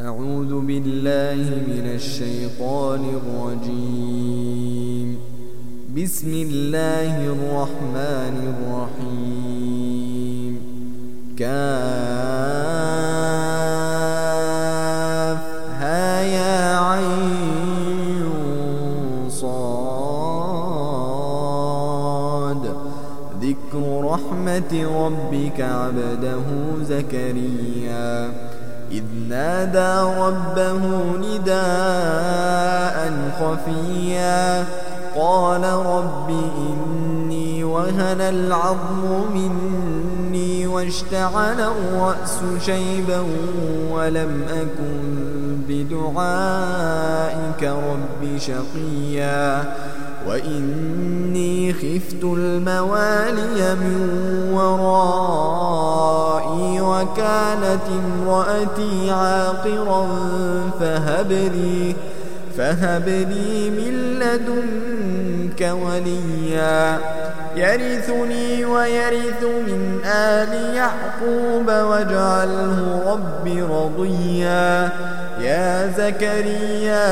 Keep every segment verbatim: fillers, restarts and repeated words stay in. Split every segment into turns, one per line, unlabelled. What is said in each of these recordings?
أعوذ بالله من الشيطان الرجيم. بسم الله الرحمن الرحيم. كافها يا عين صاد. ذكر رحمة ربك عبده زكريا إذ نادى ربه نداء خفيا قال رب إني وهن العظم مني واشتعل الرأس شيبا ولم أكن بدعائك رب شقيا وإني خفت الموالي من ورائي وكانت امرأتي عاقرا فهب لي فهب لي من لدنك وليا يرثني ويرث من آل يعقوب واجعله رب رضيا يا زكريا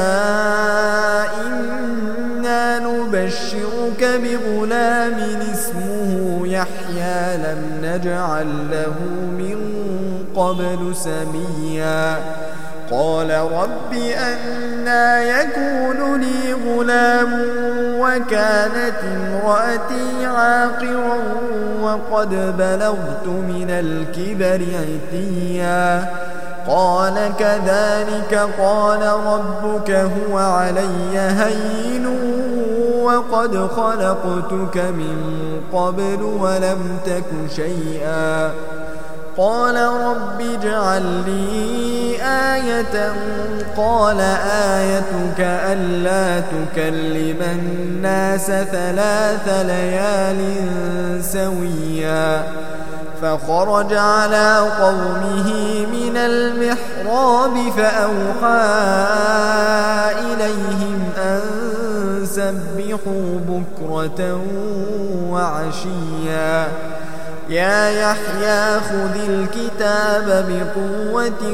إنا نبشرك بغلام اسمه يحيى لم نجعل له من قبل سميا قال رب أنى يكون لي غلام وكانت امرأتي عاقرا وقد بلغت من الكبر عتيا قال كذلك قال ربك هو علي هين وقد خلقتك من قبل ولم تك شيئا قال رب اجعل لي آية قال آيتك ألا تكلم الناس ثلاث ليال سويا فخرج على قومه من المحراب فأوحى إليهم أن سبحوا بكرة وعشيا يا يحيى خذ الكتاب بقوة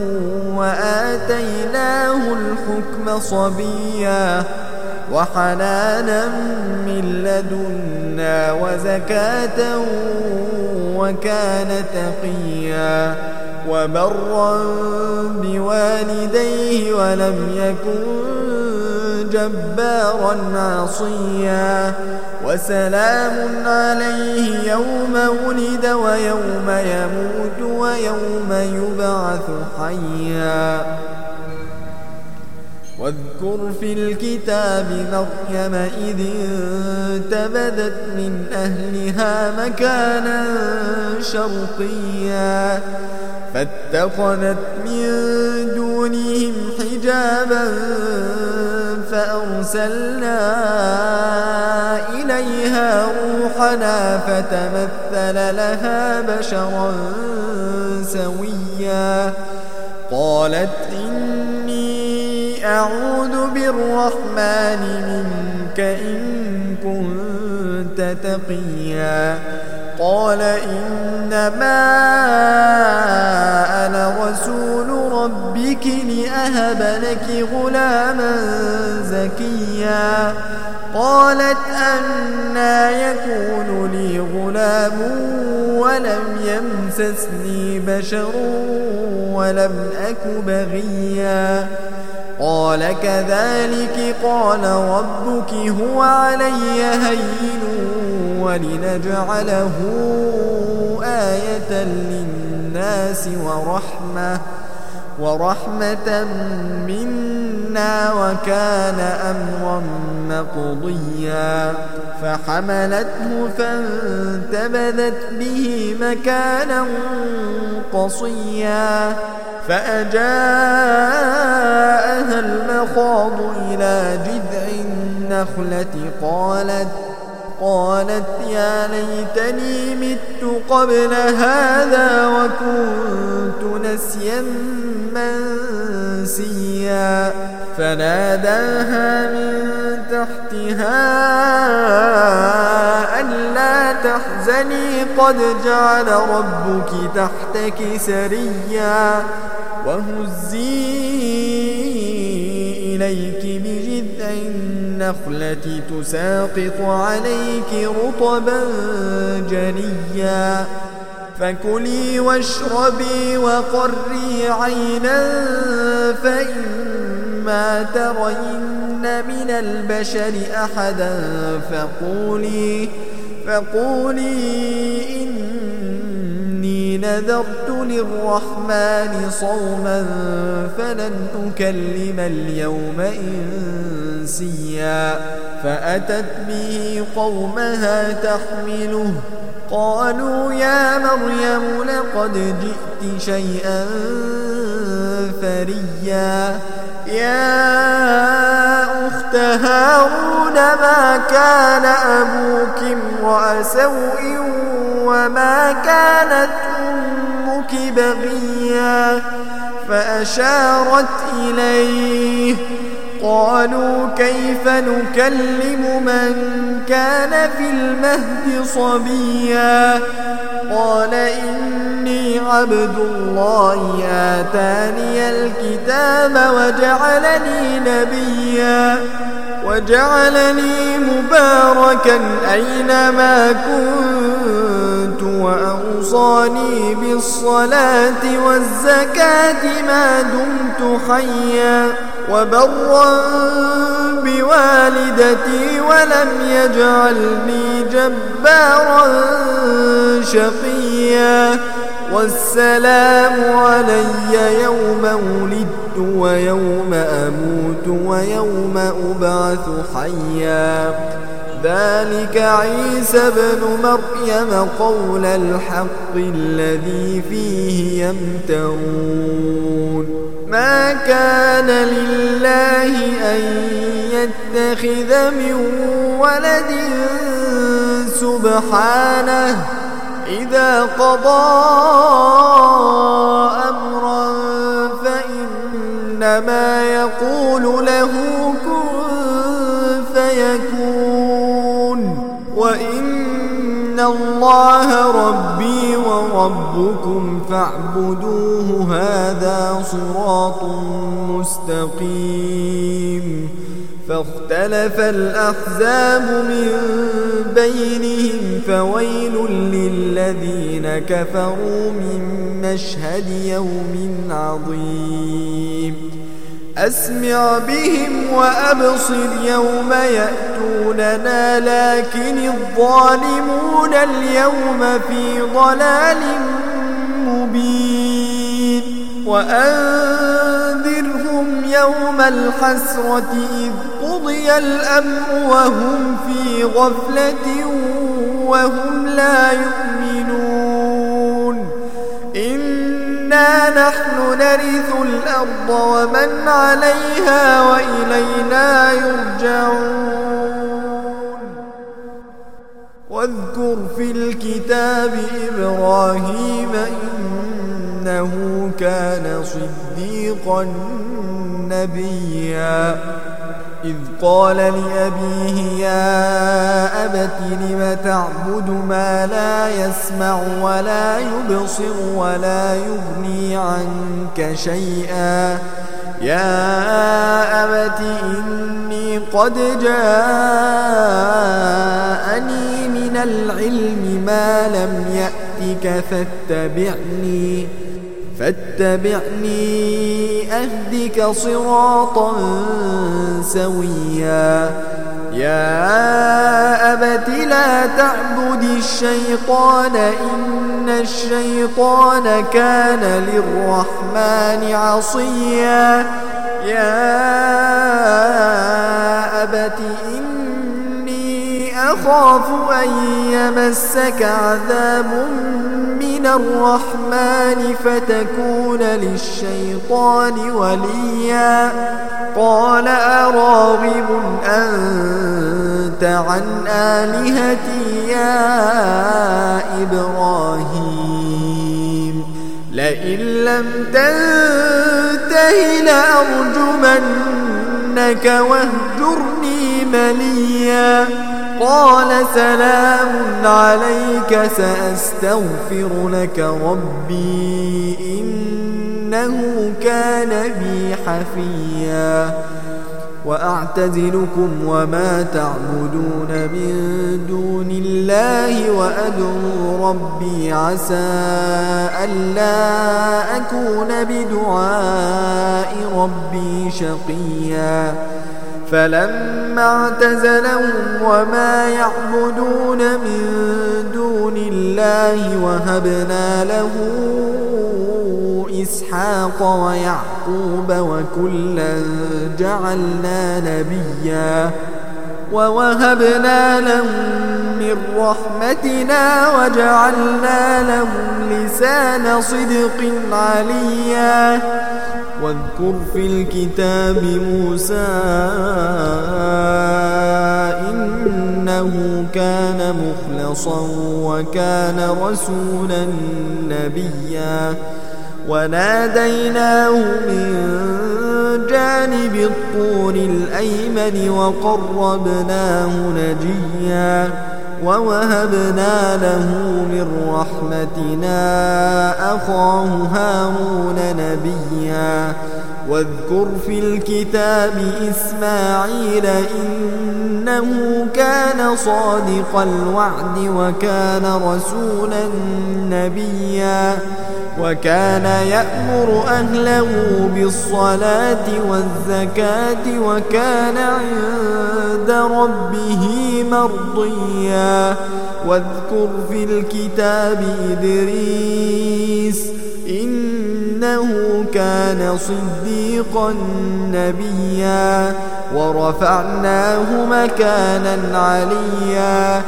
وآتيناه الحكم صبيا وحنانا من لدنا وزكاة وكان تقيا وبرا بوالديه ولم يكن جبارا عصيا وسلام عليه يوم ولد ويوم يموت ويوم يبعث حيا واذكر في الكتاب مريم إذ انتبذت من أهلها مكانا شرقيا فاتخذت من دونهم حجابا فأرسلنا إليها روحنا فتمثل لها بشرا سويا قالت إني أعوذ بالرحمن منك إن كنت تقيا قال إنما أنا رسول ربك لأهب لك غلاما زكيا قالت أنى يكون لي غلام ولم يمسسني بشر ولم أك بغيا قال كذلك قال ربك هو علي هين ولنجعله آية للناس ورحمة ورحمة منا وكان أمرا مقضيا فحملته فانتبذت به مكانا قصيا فأجاءها المخاض إلى جذع النخلة قالت قالت يا ليتني مت قبل هذا وكنت نسيا منسيا فناداها من تحتها ألا تحزني قد جعل ربك تحتك سريا وهزي إليك بجذع النخلة تساقط عليك رطبا جنيا فكلي واشربي وقري عينا فإما ترين من البشر أحدا فقولي, فقولي إني نذرت للرحمن صوما فلن أكلم اليوم إنسيا فأتت به قومها تحمله قالوا يا مريم لقد جئت شيئا فريا يا أخت هارون ما كان أبوك امرأ سوء وما كانت أمك بغيا فأشارت إليه قالوا كيف نكلم من كان في المهد صبيا قال إني عبد الله آتاني الكتاب وجعلني نبيا وجعلني مباركا أينما كنت وأوصاني بالصلاة والزكاة ما دمت حيا وبرا بوالدتي ولم يجعلني جبارا شقيا والسلام علي يوم ولدت ويوم أموت ويوم أبعث حيا ذلك عيسى بن مريم قول الحق الذي فيه يمترون ما كان لله أن يتخذ من ولد سبحانه إذا قضى أمرا فإنما يقول له كن فيكون وإن الله ربي وربكم فاعبدوه هذا صراط مستقيم فاختلف الأحزاب من بينهم فويل للذين كفروا من مشهد يوم عظيم أسمع بهم وأبصر يوم يأتوننا لكن الظالمون اليوم في ضلال مبين وأنذرهم يوم الحسرة إذ قضي الأمر وهم في غفلة وهم لا يؤمنون إنا نحن نرث الأرض ومن عليها وإلينا يرجعون واذكر في الكتاب إبراهيم إنه كان صديقا نبيا إذ قال لأبيه يا أبت لم تعبد ما لا يسمع ولا يبصر ولا يغني عنك شيئا يا أبت إني قد جاءني من العلم ما لم يأتك فاتبعني فاتبعني أهدك صراطا سويا يا أبت لا تعبد الشيطان إن الشيطان كان للرحمن عصيا يا أبت إني أخاف أن يمسك عذاب من الرحمن فتكون للشيطان وليا قال أراغب أنت عن آلهتي يا إبراهيم لئن لم تنته لأرجمنك واهجرني مليا قال سلام عليك سأستغفر لك ربي إنه كان بي حفيا وأعتزلكم وما تعبدون من دون الله وأدعو ربي عسى ألا أكون بدعاء ربي شقيا فلما اعتزلهم وما يعبدون من دون الله وهبنا له إسحاق ويعقوب وكلا جعلنا نبيا ووهبنا لهم من رحمتنا وجعلنا لهم لسان صدق عليا واذكر في الكتاب موسى إنه كان مخلصا وكان رسولا نبيا وناديناه من جانب الطور الأيمن وقربناه نجيا ووهبنا له من رحمتنا أخاه هارون نبيا واذكر في الكتاب إسماعيل إنه كان صادق الوعد وكان رسولا نبيا وكان يأمر أهله بالصلاة والزكاة وكان عند ربه مرضيا واذكر في الكتاب إدريس إنه كان صديقا نبيا ورفعناه مكانا عليا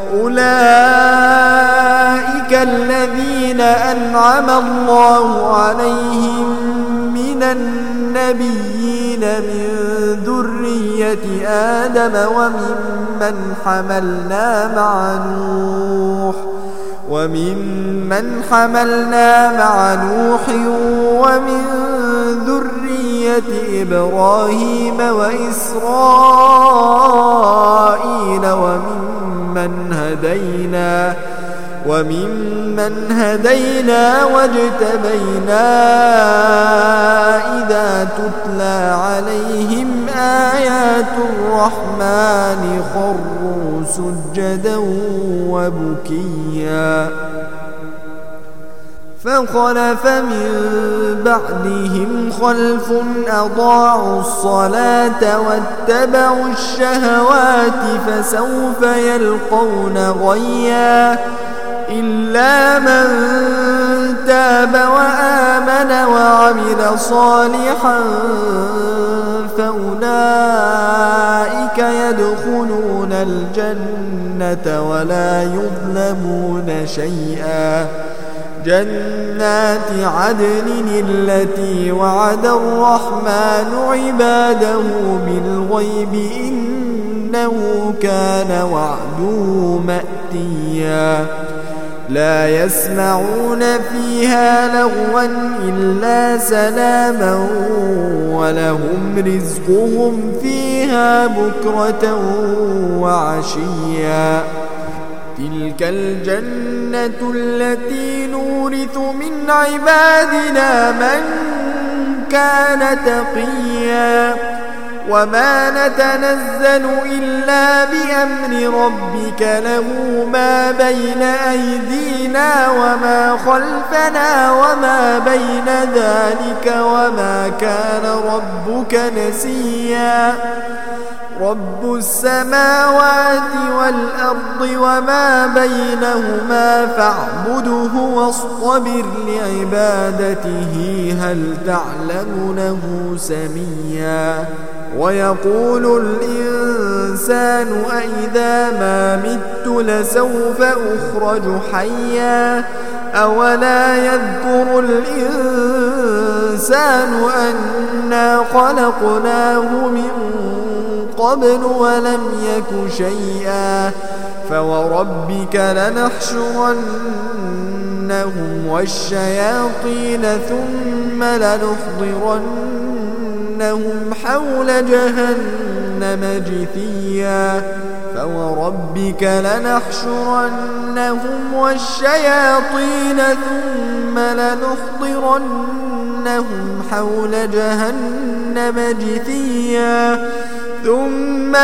أولئك الذين أنعم الله عليهم من النبيين من ذرية آدم وممن حملنا مع نوح وممن حملنا مع نوح ومن ذرية إبراهيم وإسرائيل وممن هدينا وممن هدينا واجتبينا إذا تتلى عليهم آيات الرحمن خروا سجدا وبكيا فخلف من بعدهم خلف أضاعوا الصلاة واتبعوا الشهوات فسوف يلقون غيا إلا من تاب وآمن وعمل صالحا فأولئك يدخلون الجنة ولا يظلمون شيئا جنات عدن التي وعد الرحمن عباده بالغيب إنه كان وعده مأتيا لا يسمعون فيها لغوا إلا سلاما ولهم رزقهم فيها بكرة وعشيا تلك الجنة التي نورث من عبادنا من كان تقيا وما نتنزل إلا بأمر ربك له ما بين أيدينا وما خلفنا وما بين ذلك وما كان ربك نسيا رب السماوات والأرض وما بينهما فاعبده واصطبر لعبادته هل تعلم له سميا ويقول الإنسان أإذا ما مت لسوف أخرج حيا أولا يذكر الإنسان أنا خلقناه من قبل ولم يك شيئا فوربك لنحشرنهم والشياطين ثم لنحضرنهم حول جهنم جثيا فوربك لنحشرنهم والشياطين ثم لنحضرنهم حول جهنم جثيا ثم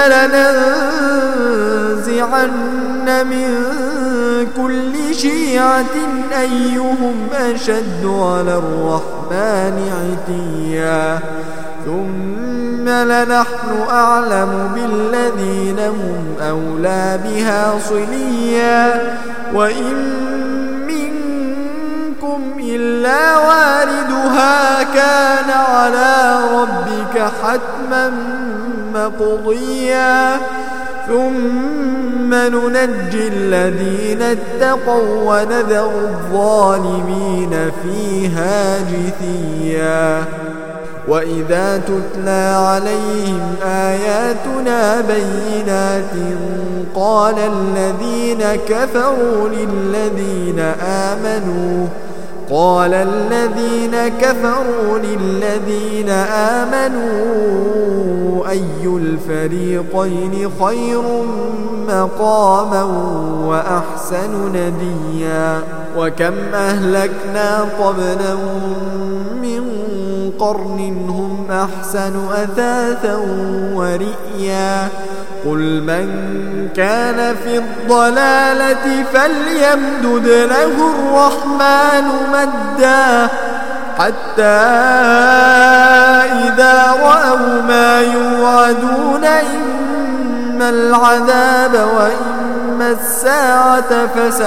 لننزعن من كل شيعة أيهم أشد على الرحمن عتيا ثم لنحن أعلم بالذين هم أولى بها صليا وإن منكم إلا واردها كان على ربك حتما مقضيا ثم ننجي الذين اتقوا ونذر الظالمين فيها جثيا وإذا تتلى عليهم آياتنا بينات قال الذين كفروا للذين آمنوا قال الذين كفروا للذين آمنوا أي الفريقين خير مقاما وأحسن نديا وكم أهلكنا قبلهم من قرن هم أحسن أثاثا ورئيا قل من كان في الضلالة فليمدد له الرحمن مدا حتى إذا رأوا ما يوعدون إما العذاب وإما الساعة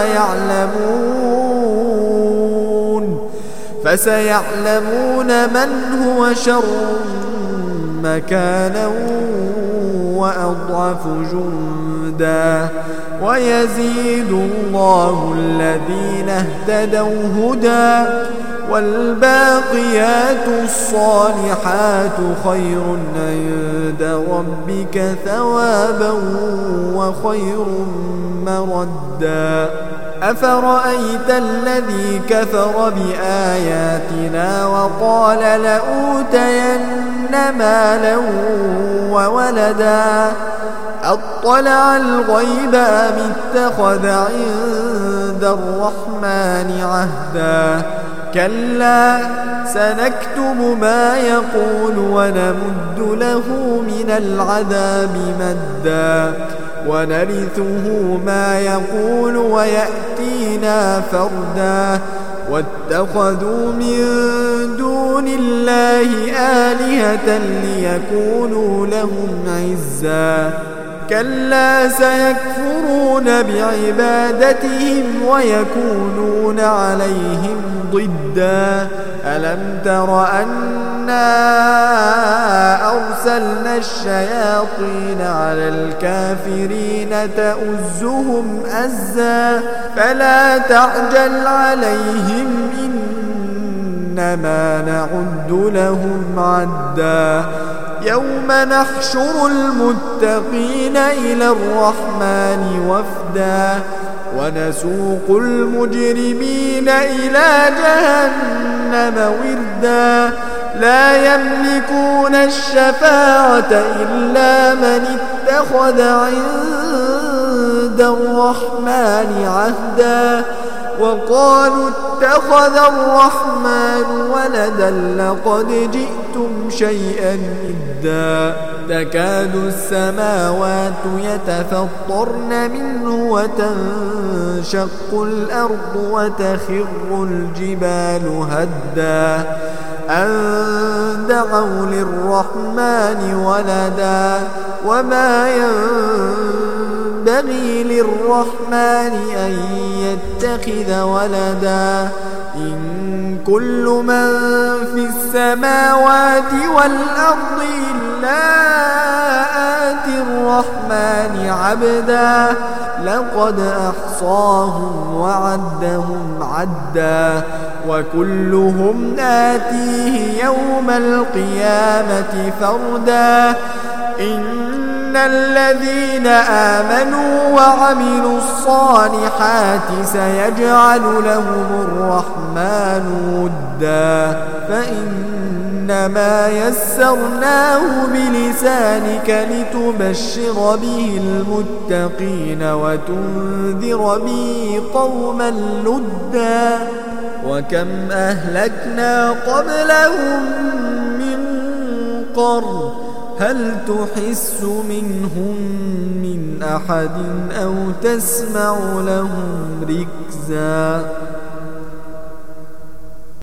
فسيعلمون فسيعلمون من هو شر مكانا وأضعف جندا ويزيد الله الذين اهتدوا هدى والباقيات الصالحات خير عند ربك ثوابا وخير مردا أفرأيت الذي كفر بآياتنا وقال لأوتين مالا وولدا أطلع الغيب أم اتخذ عند الرحمن عهدا كلا سنكتب ما يقول ونمد له من العذاب مدا ونرثه ما يقول ويأتينا فردا واتخذوا من دون الله آلهة ليكونوا لهم عزا كلا سيكفرون بعبادتهم ويكونون عليهم ضدا ألم تر أنا أرسلنا الشياطين على الكافرين تؤزهم أزا فلا تعجل عليهم إنما نعد لهم عدا يوم نحشر المتقين إلى الرحمن وفدا ونسوق المجرمين إلى جهنم وردا لا يملكون الشفاعة إلا من اتخذ عند الرحمن عهدا وقالوا اتخذ الرحمن ولدا لقد جئتم شيئا إدا تكاد السماوات يتفطرن منه وتنشق الأرض وتخر الجبال هدا أن دعوا للرحمن ولدا وما ينبغي للرحمن أن يتخذ ولدا إن كل من في السماوات والأرض إلا آتي الرحمن عبدا لقد أحصاهم وعدهم عدا وكلهم آتيه يوم القيامة فردا إن الذين آمنوا وعملوا الصالحات سيجعل لهم الرحمن ودا فإن فإنما يسرناه بلسانك لتبشر به المتقين وتنذر به قوما لدا وكم أهلكنا قبلهم من قرن هل تحس منهم من أحد أو تسمع لهم ركزا